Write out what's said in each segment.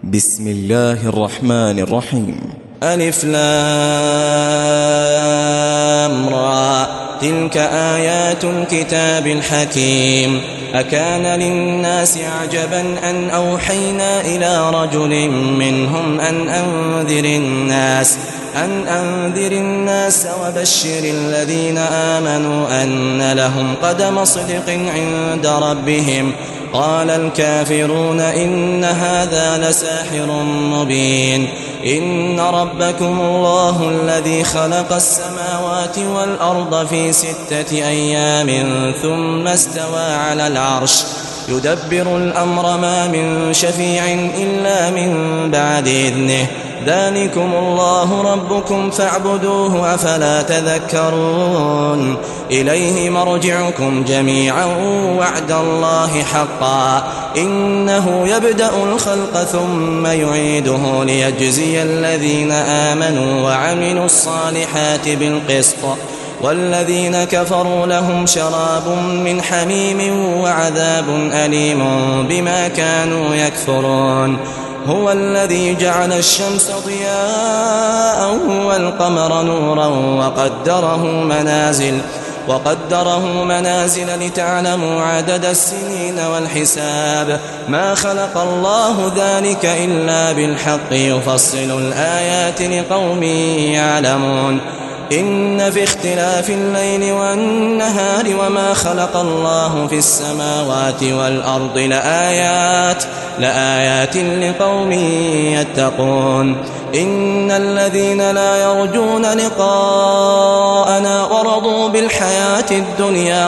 بسم الله الرحمن الرحيم. ألف لام را تلك آيات الكتاب الحكيم. أكان للناس عجبا أن أوحينا إلى رجل منهم أن أنذر الناس وبشر الذين آمنوا أن لهم قدم صدق عند ربهم. قال الكافرون إن هذا لساحر مبين. إن ربكم الله الذي خلق السماوات والأرض في 6 أيام ثم استوى على العرش يدبر الأمر ما من شفيع إلا من بعد إذنه. ذلكم الله ربكم فاعبدوه أفلا تذكرون. إليه مرجعكم جميعا وعد الله حقا إنه يبدأ الخلق ثم يعيده ليجزي الذين آمنوا وعملوا الصالحات بالقسط والذين كفروا لهم شراب من حميم وعذاب أليم بما كانوا يكفرون. هو الذي جعل الشمس ضياء والقمر نورا وقدره منازل لتعلموا عدد السنين والحساب. ما خلق الله ذلك إلا بالحق يفصل الآيات لقوم يعلمون. إن في اختلاف الليل والنهار وما خلق الله في السماوات والأرض لآيات لقوم يتقون. إن الذين لا يرجون لقاءنا ورضوا بالحياة الدنيا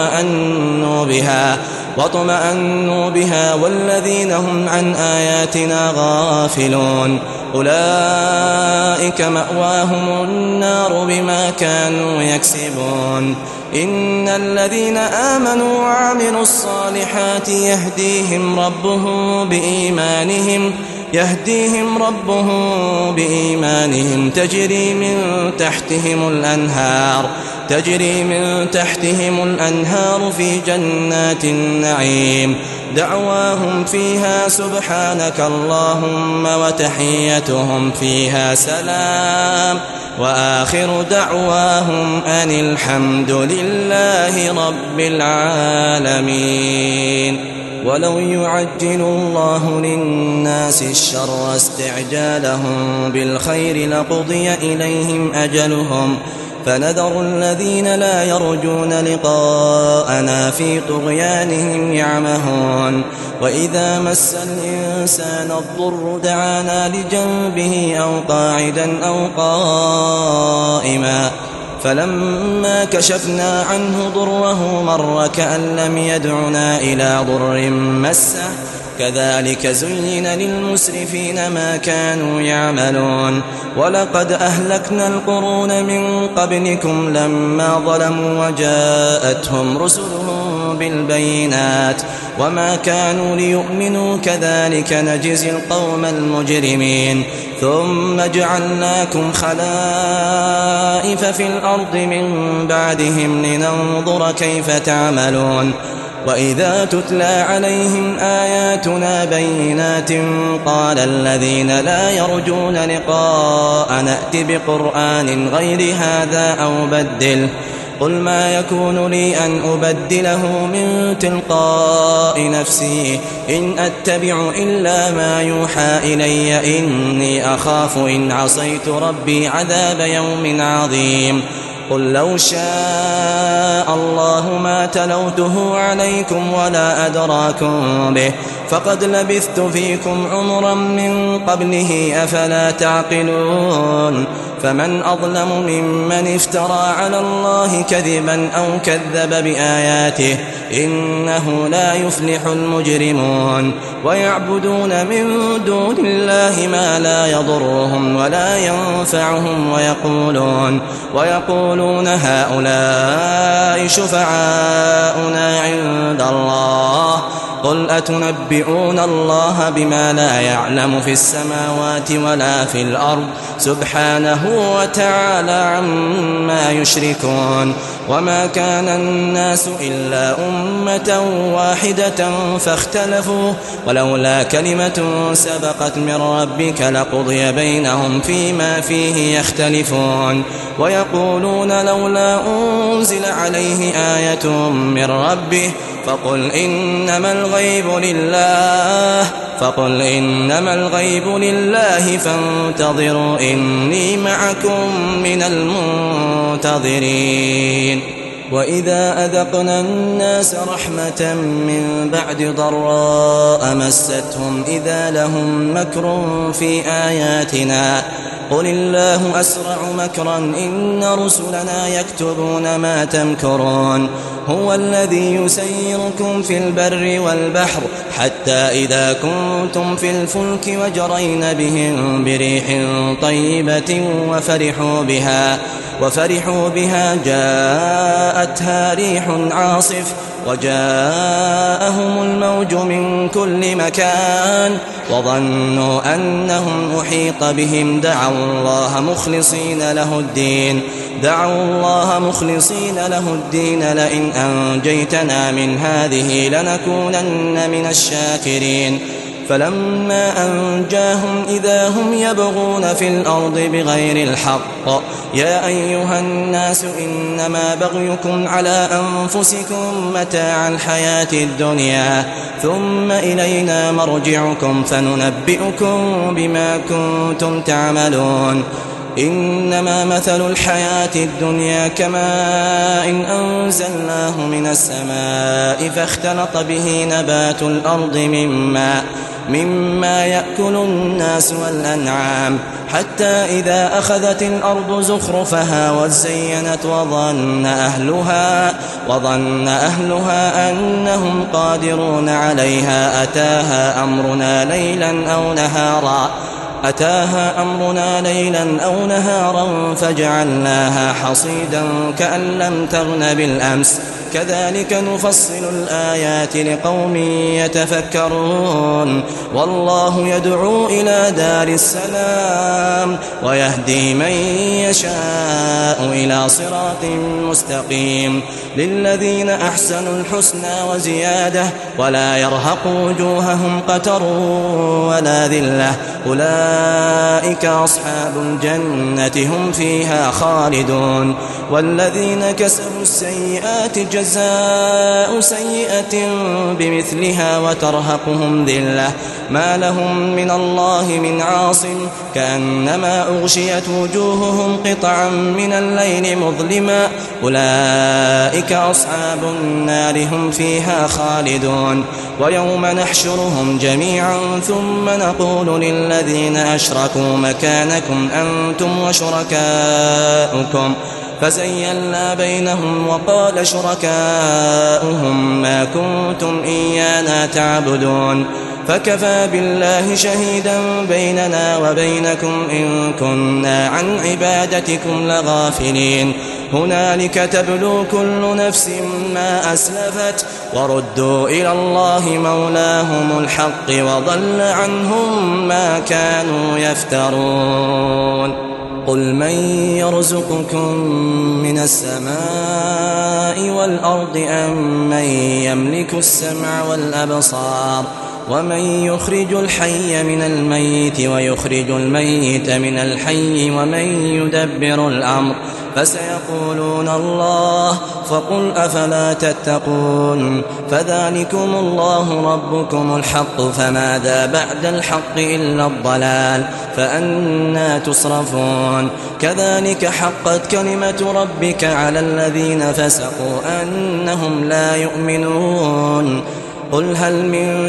واطمأنوا بها والذين هم عن آياتنا غافلون أولئك مأواهم النار بما كانوا يكسبون. إن الذين آمنوا وعملوا الصالحات يهديهم ربهم بإيمانهم تجري من تحتهم الأنهار في جنات النعيم. دعواهم فيها سبحانك اللهم وتحيتهم فيها سلام وآخر دعواهم أن الحمد لله رب العالمين. ولو يعجل الله للناس الشر استعجالهم بالخير لقضي إليهم أجلهم فنذر الذين لا يرجون لقاءنا في طغيانهم يعمهون. وإذا مس الإنسان الضر دعانا لجنبه أو قاعدا أو قائما فلما كشفنا عنه ضره مر كأن لم يدعنا إلى ضر مسه كذلك زين للمسرفين ما كانوا يعملون. ولقد أهلكنا القرون من قبلكم لما ظلموا وجاءتهم رسلهم بالبينات وما كانوا ليؤمنوا كذلك نجزي القوم المجرمين. ثم جعلناكم خلائف في الأرض من بعدهم لننظر كيف تعملون. وإذا تتلى عليهم آياتنا بينات قال الذين لا يرجون لقاء نأت بقرآن غير هذا أو بدله قل ما يكون لي أن أبدله من تلقاء نفسي إن أتبع إلا ما يوحى إلي إني أخاف إن عصيت ربي عذاب يوم عظيم. قل لو شاء الله ما تلوته عليكم ولا أدراكم به فقد لبثت فيكم عمرا من قبله أفلا تعقلون. فمن أظلم ممن افترى على الله كذبا أو كذب بآياته إنه لا يفلح المجرمون. ويعبدون من دون الله ما لا يضرهم ولا ينفعهم ويقولون هؤلاء شفعاؤنا عند الله قل أتنبئون الله بما لا يعلم في السماوات ولا في الأرض سبحانه وتعالى عما يشركون. وما كان الناس إلا أمة واحدة فاختلفوا ولولا كلمة سبقت من ربك لقضي بينهم فيما فيه يختلفون ويقولون لولا أنزل عليه آية من ربه فقل إنما الغيب لله فانتظروا إني معكم من المنتظرين وإذا أذقنا الناس رحمة من بعد ضراء مستهم إذا لهم مكر في آياتنا قل الله أسرع مكرا إن رسلنا يكتبون ما تمكرون هو الذي يسيركم في البر والبحر حتى إذا كنتم في الفلك وجرين بهم بريح طيبة وفرحوا بها جاءتها ريح عاصف وجاءهم الموج من كل مكان وظنوا أنهم أحيط بهم دعوا الله مخلصين له الدين لئن أنجيتنا من هذه لنكونن من الشاكرين فلما أنجاهم إذا هم يبغون في الأرض بغير الحق يا أيها الناس إنما بغيكم على أنفسكم متاع الحياة الدنيا ثم إلينا مرجعكم فننبئكم بما كنتم تعملون إنما مثل الحياة الدنيا كماء إن أنزلناه من السماء فاختلط به نبات الأرض مما يأكل الناس والأنعام حتى إذا أخذت الأرض زخرفها وزينت وظن أهلها أنهم قادرون عليها أتاها أمرنا ليلا أو نهارا فجعلناها حصيدا كأن لم تغن بالأمس كذلك نفصل الآيات لقوم يتفكرون والله يدعو إلى دار السلام ويهدي من يشاء إلى صراط مستقيم للذين أحسنوا الحسنى وزيادة ولا يرهق وجوههم قتر ولا ذلة أولئك أصحاب الجنة هم فيها خالدون والذين كسبوا السيئات جزاء سيئة بمثلها وترهقهم ذلة ما لهم من الله من عاصم كأنما أغشيت وجوههم قطعا من الليل مظلما أولئك أصحاب النار هم فيها خالدون ويوم نحشرهم جميعا ثم نقول للذين أشركوا مكانكم أنتم وشركاؤكم فزيلنا بينهم وقال شركاؤهم ما كنتم إيانا تعبدون فكفى بالله شهيدا بيننا وبينكم إن كنا عن عبادتكم لغافلين هنالك تبلو كل نفس ما أسلفت وردوا إلى الله مولاهم الحق وضل عنهم ما كانوا يفترون قل من يرزقكم من السماء والأرض أم من يملك السمع والأبصار ومن يخرج الحي من الميت ويخرج الميت من الحي ومن يدبر الأمر فسيقولون الله فقل أفلا تتقون فذلكم الله ربكم الحق فماذا بعد الحق إلا الضلال فأنى تصرفون كذلك حقت كلمة ربك على الذين فسقوا أنهم لا يؤمنون قل هل من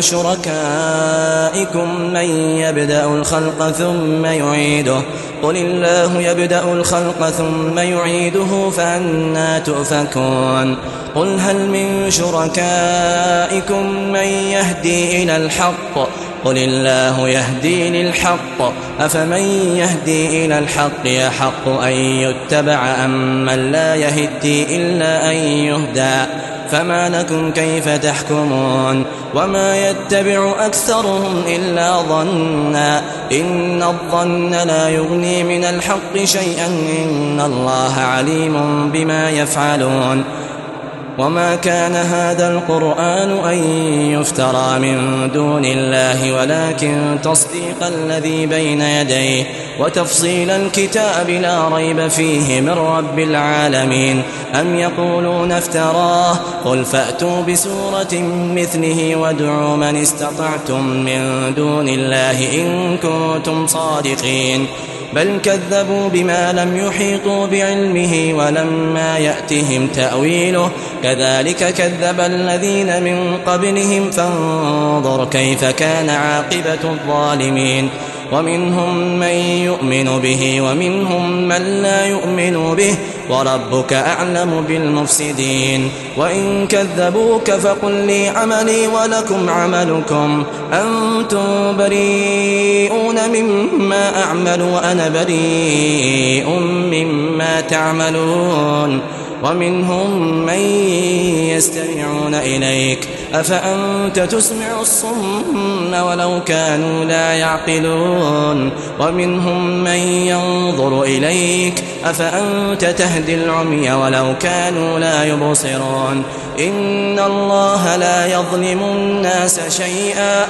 شركائكم من يبدأ الخلق ثم يعيده قل الله يبدأ الخلق ثم يعيده فأنى تؤفكون قل هل من شركائكم من يهدي إلى الحق قل الله يهدي للحق أفمن يهدي إلى الحق يحق أن يتبع أم من لا يهدي إلا أن يهدى فما لكم كيف تحكمون وما يتبع أكثرهم إلا ظنا إن الظن لا يغني من الحق شيئا إن الله عليم بما يفعلون وما كان هذا القرآن أن يفترى من دون الله ولكن تصديق الذي بين يديه وتفصيل الكتاب لا ريب فيه من رب العالمين أم يقولون افتراه قل فأتوا بسورة مثله وادعوا من استطعتم من دون الله إن كنتم صادقين بل كذبوا بما لم يحيطوا بعلمه ولما يأتهم تأويله كذلك كذب الذين من قبلهم فانظر كيف كان عاقبة الظالمين ومنهم من يؤمن به ومنهم من لا يؤمن به وربك أعلم بالمفسدين وإن كذبوك فقل لي عملي ولكم عملكم أنتم بريئون مما أعمل وأنا بريء مما تعملون ومنهم من يستمعون إليك أفأنت تسمع الصم ولو كانوا لا يعقلون ومنهم من ينظر إليك أفأنت تهدي العمي ولو كانوا لا يبصرون إن الله لا يظلم الناس شيئا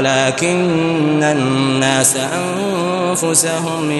ولكن الناس أنفسهم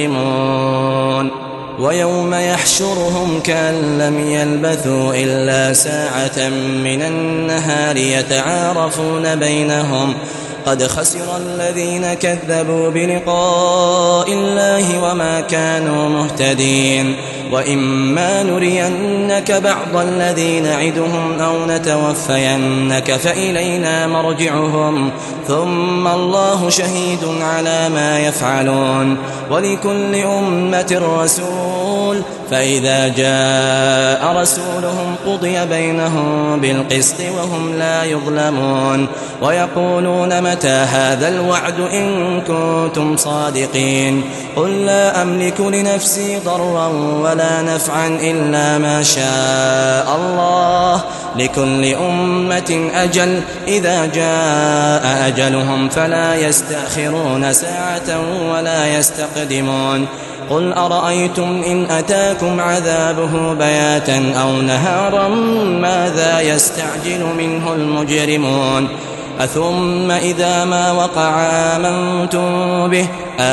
يظلمون ويوم يحشرهم كأن لم يلبثوا إلا ساعة من النهار يتعارفون بينهم قد خسر الذين كذبوا بلقاء الله وما كانوا مهتدين وإما نرينك بعض الذي نعدهم أو نتوفينك فإلينا مرجعهم ثم الله شهيد على ما يفعلون ولكل أمة رسول فإذا جاء رسولهم قضي بينهم بالقسط وهم لا يظلمون ويقولون متى هذا الوعد إن كنتم صادقين قل لا أملك لنفسي ضرا ولا نفعا إلا ما شاء الله لكل أمة أجل إذا جاء أجلهم فلا يستأخرون ساعة ولا يستقدمون قل أرأيتم إن أتاكم عذابه بياتا أو نهارا ماذا يستعجل منه المجرمون أثم إذا ما وقع آمنتم به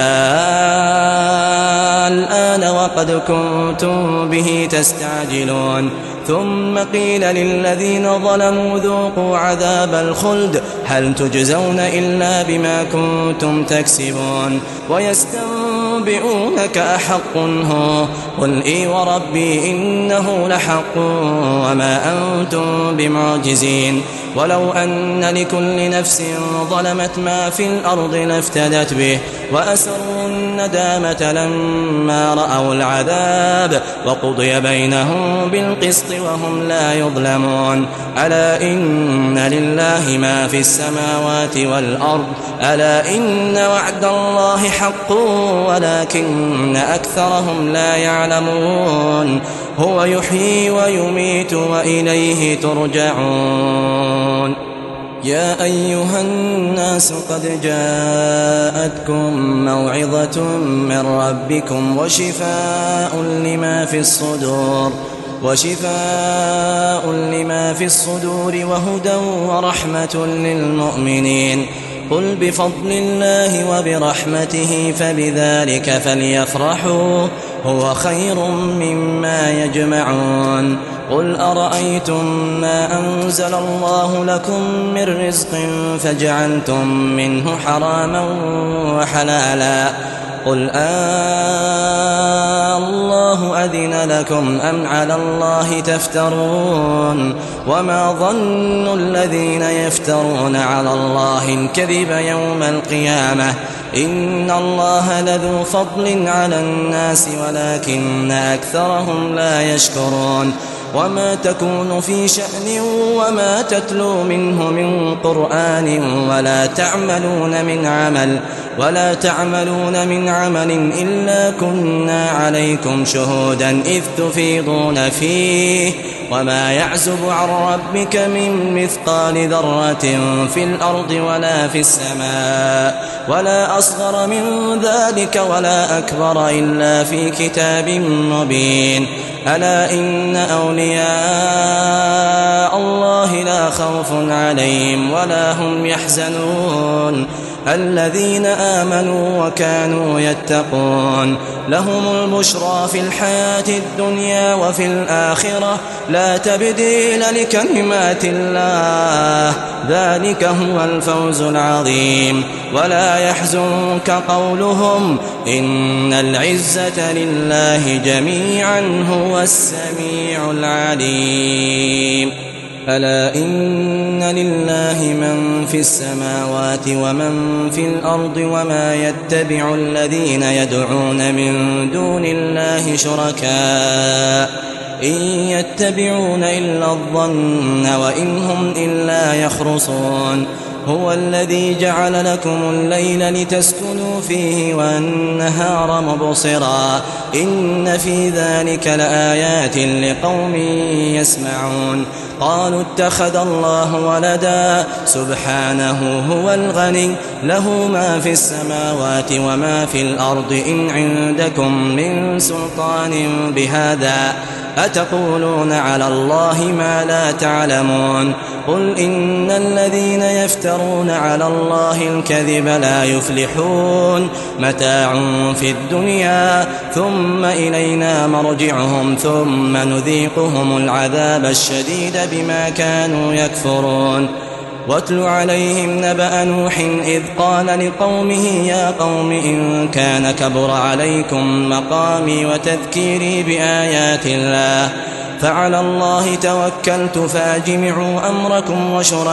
الآن وقد كنتم به تستعجلون ثم قيل للذين ظلموا ذوقوا عذاب الخلد هل تجزون إلا بما كنتم تكسبون ويستنبئونك أحق هو قل إي وربي إنه لحق وما أنتم بمعجزين ولو أن لكل نفس ظلمت ما في الأرض لافتدت به وأسروا الندامة لما رأوا العذاب وقضي بينهم بالقسط وهم لا يظلمون ألا إن لله ما في السماوات والأرض ألا إن وعد الله حق ولكن أكثرهم لا يعلمون هو يحيي ويميت وإليه ترجعون يا أيها الناس قد جاءتكم موعظة من ربكم وشفاء لما في الصدور وهدى ورحمة للمؤمنين قل بفضل الله وبرحمته فبذلك فليفرحوا هو خير مما يجمعون قل أرأيتم ما أنزل الله لكم من رزق فجعلتم منه حراما وحلالا قل الله أذن لكم أم على الله تفترون وما ظن الذين يفترون على الله الكذب يوم القيامة إن الله لذو فضل على الناس ولكن أكثرهم لا يشكرون وما تكون في شأن وما تتلو منه من قرآن ولا تعملون من عمل إلا كنا عليكم شهودا إذ تفيضون فيه وما يعزب عن ربك من مثقال ذرة في الأرض ولا في السماء ولا أصغر من ذلك ولا أكبر إلا في كتاب مبين ألا إن أولياء الله لا خوف عليهم ولا هم يحزنون الذين آمنوا وكانوا يتقون لهم البشرى في الحياة الدنيا وفي الآخرة لا تبديل لكلمات الله ذلك هو الفوز العظيم ولا يحزنك قولهم إن العزة لله جميعا هو السميع العليم ألا إن لله من في السماوات ومن في الأرض وما يتبع الذين يدعون من دون الله شركاء إن يتبعون إلا الظن وإن هم إلا يخرصون هو الذي جعل لكم الليل لتسكنوا فيه والنهار مبصرا إن في ذلك لآيات لقوم يسمعون قالوا اتخذ الله ولدا سبحانه هو الغني له ما في السماوات وما في الأرض إن عندكم من سلطان بهذا أتقولون على الله ما لا تعلمون قل إن الذين يفترون على الله الكذب لا يفلحون متاع في الدنيا ثم إلينا مرجعهم ثم نذيقهم العذاب الشديد بما كانوا يكفرون واتل عليهم نبأ نوح إذ قال لقومه يا قوم إن كان كبر عليكم مقامي وتذكيري بآيات الله فعلى الله توكلت فأجمعوا أمركم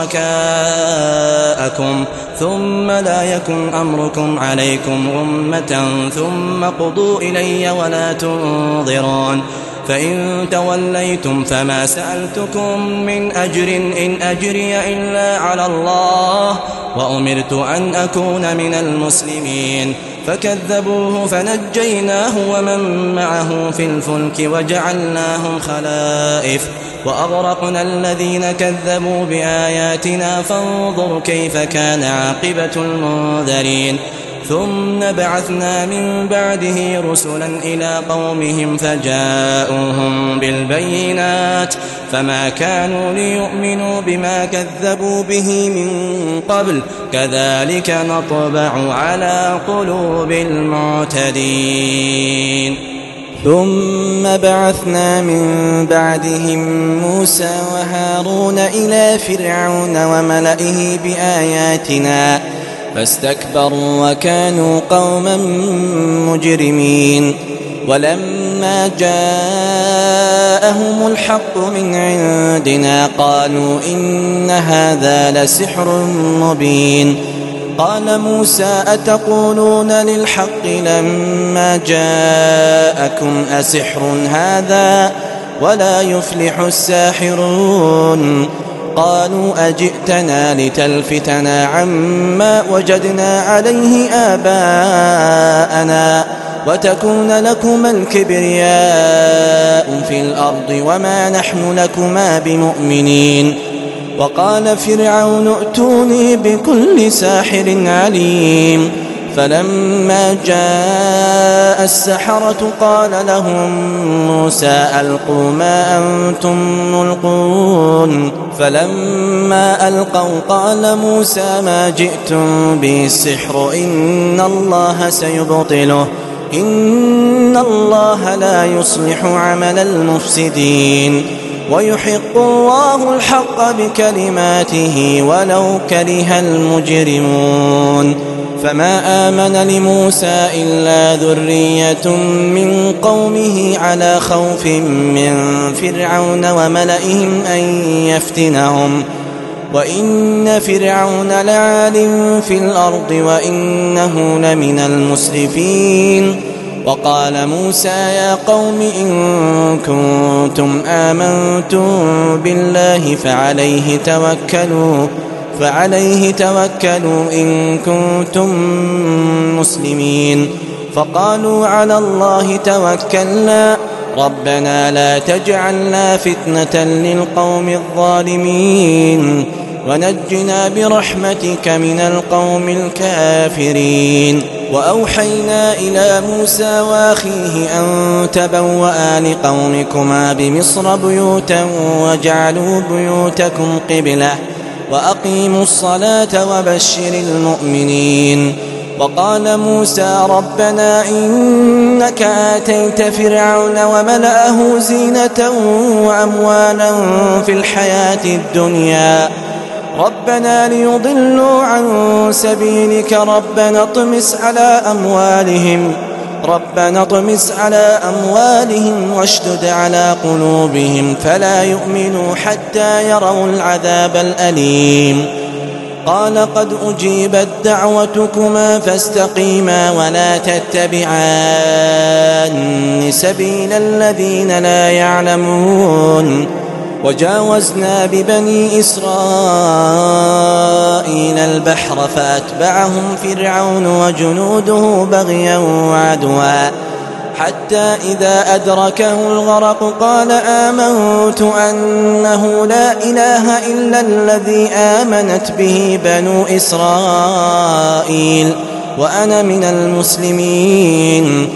وشركاءكم ثم لا يكن أمركم عليكم غمة ثم قضوا إلي ولا تنظرون فإن توليتم فما سألتكم من أجر إن أجري إلا على الله وأمرت أن أكون من المسلمين فكذبوه فنجيناه ومن معه في الفلك وجعلناهم خلائف وأغرقنا الذين كذبوا بآياتنا فانظر كيف كان عاقبة المنذرين ثم بعثنا من بعده رسلا إلى قومهم فجاءوهم بالبينات فما كانوا ليؤمنوا بما كذبوا به من قبل كذلك نطبع على قلوب المعتدين ثم بعثنا من بعدهم موسى وهارون إلى فرعون وملئه بآياتنا فاستكبروا وكانوا قوما مجرمين ولما جاءهم الحق من عندنا قالوا إن هذا لسحر مبين قال موسى أتقولون للحق لما جاءكم أسحر هذا ولا يفلح الساحرون قالوا أجئتنا لتلفتنا عما وجدنا عليه آباءنا وتكون لكما الكبرياء في الأرض وما نحن لكما بمؤمنين وقال فرعون ائتوني بكل ساحر عليم فلما جاء السحرة قال لهم موسى ألقوا ما أنتم ملقون فلما ألقوا قال موسى ما جئتم به السحر إن الله سيبطله إن الله لا يصلح عمل المفسدين ويحق الله الحق بكلماته ولو كره المجرمون فما آمن لموسى إلا ذرية من قومه على خوف من فرعون وملئهم أن يفتنهم وإن فرعون لعال في الأرض وإنه لمن المسرفين وقال موسى يا قوم إن كنتم آمنتم بالله فعليه توكلوا إن كنتم مسلمين. فقالوا على الله توكلنا ربنا لا تجعلنا فتنة للقوم الظالمين ونجنا برحمتك من القوم الكافرين. وأوحينا إلى موسى وأخيه أن تبوأ لقومكما بمصر بيوتا واجعلوا بيوتكم قبلة وأقيموا الصلاة وبشر المؤمنين. وقال موسى ربنا إنك آتيت فرعون وملأه زينة وأموالا في الحياة الدنيا ربنا ليضلوا عن سبيلك ربنا اطمس على أموالهم واشدد على قلوبهم فلا يؤمنوا حتى يروا العذاب الأليم. قال قد أجيبت دعوتكما فاستقيما ولا تتبعان سبيل الذين لا يعلمون. وجاوزنا ببني إسرائيل البحر فأتبعهم فرعون وجنوده بغيا وعدوا حتى إذا أدركه الغرق قال آمنت أنه لا إله إلا الذي آمنت به بنو إسرائيل وأنا من المسلمين.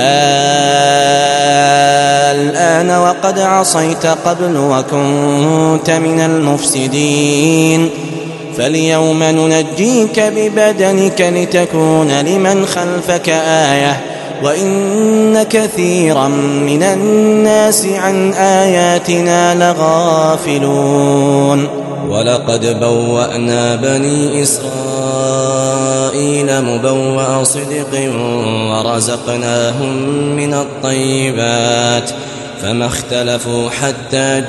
الآن وقد عصيت قبل وكنت من المفسدين فاليوم ننجيك ببدنك لتكون لمن خلفك آية وإن كثيرا من الناس عن آياتنا لغافلون. ولقد بوأنا بني إسرائيل مبوأ صدق ورزقناهم من الطيبات فما اختلفوا حتى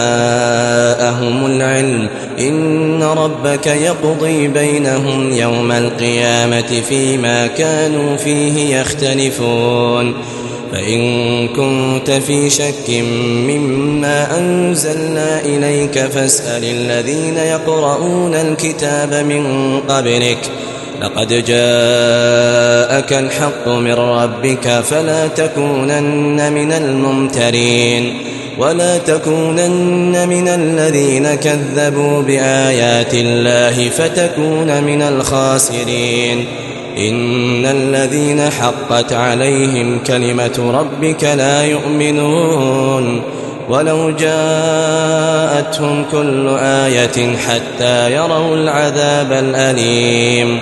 جاءهم العلم إن ربك يقضي بينهم يوم القيامة فيما كانوا فيه يختلفون. فإن كنت في شك مما أنزلنا إليك فاسأل الذين يقرؤون الكتاب من قبلك لقد جاءك الحق من ربك فلا تكونن من الممترين ولا تكونن من الذين كذبوا بآيات الله فتكون من الخاسرين. إن الذين حقت عليهم كلمة ربك لا يؤمنون ولو جاءتهم كل آية حتى يروا العذاب الأليم.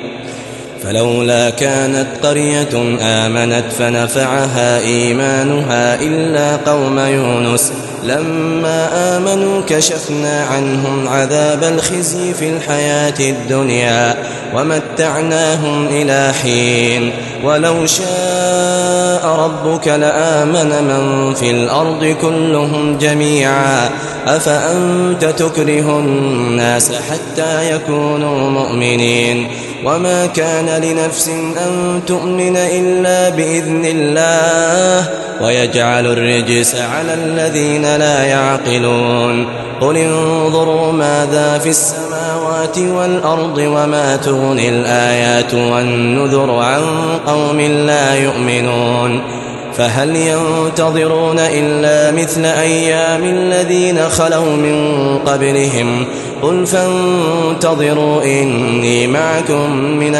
فلولا كانت قرية آمنت فنفعها إيمانها إلا قوم يونس لما آمنوا كشفنا عنهم عذاب الخزي في الحياة الدنيا ومتعناهم إلى حين. ولو شاء ربك لآمن من في الأرض كلهم جميعا أفأنت تكره الناس حتى يكونوا مؤمنين وما كان لنفس أن تؤمن إلا بإذن الله ويجعل الرجس على الذين لا يعقلون. قل انظروا ماذا في السماوات والأرض وما تغني الآيات والنذر عن قوم لا يؤمنون. فهل ينتظرون إلا مثل أيام الذين خلوا من قبلهم قل فانتظروا إني معكم من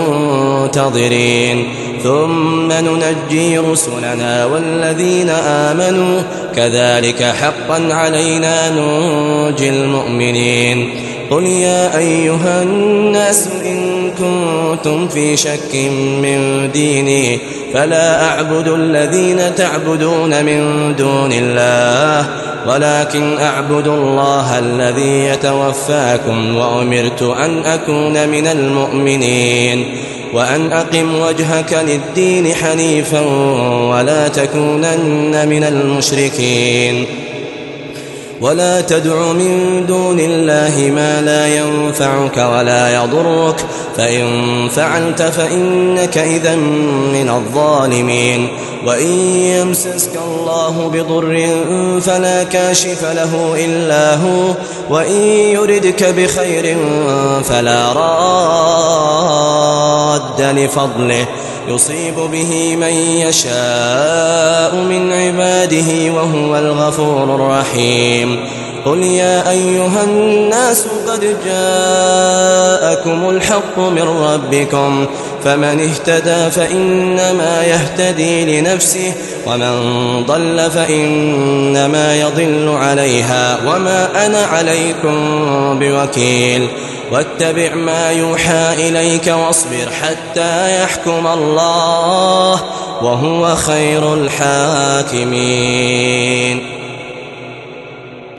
المنتظرين ثم ننجي رسلنا والذين آمنوا كذلك حقا علينا ننجي المؤمنين. قل يا أيها الناس إن كنتم في شك من ديني فلا أعبد الذين تعبدون من دون الله ولكن أعبد الله الذي يتوفاكم وأمرت أن أكون من المؤمنين وأن أقم وجهك للدين حنيفا ولا تكونن من المشركين. ولا تدع من دون الله ما لا ينفعك ولا يضرك، فإن فعلت فإنك إذا من الظالمين. وإن يمسسك الله بضر فلا كاشف له إلا هو، وإن يردك بخير فلا راد لفضله، يصيب به من يشاء من عباده وهو الغفور الرحيم. قل يا أيها الناس قد جاءكم الحق من ربكم، فمن اهتدى فإنما يهتدي لنفسه، ومن ضل فإنما يضل عليها، وما أنا عليكم بوكيل. واتبع ما يوحى إليك واصبر حتى يحكم الله، وهو خير الحاكمين.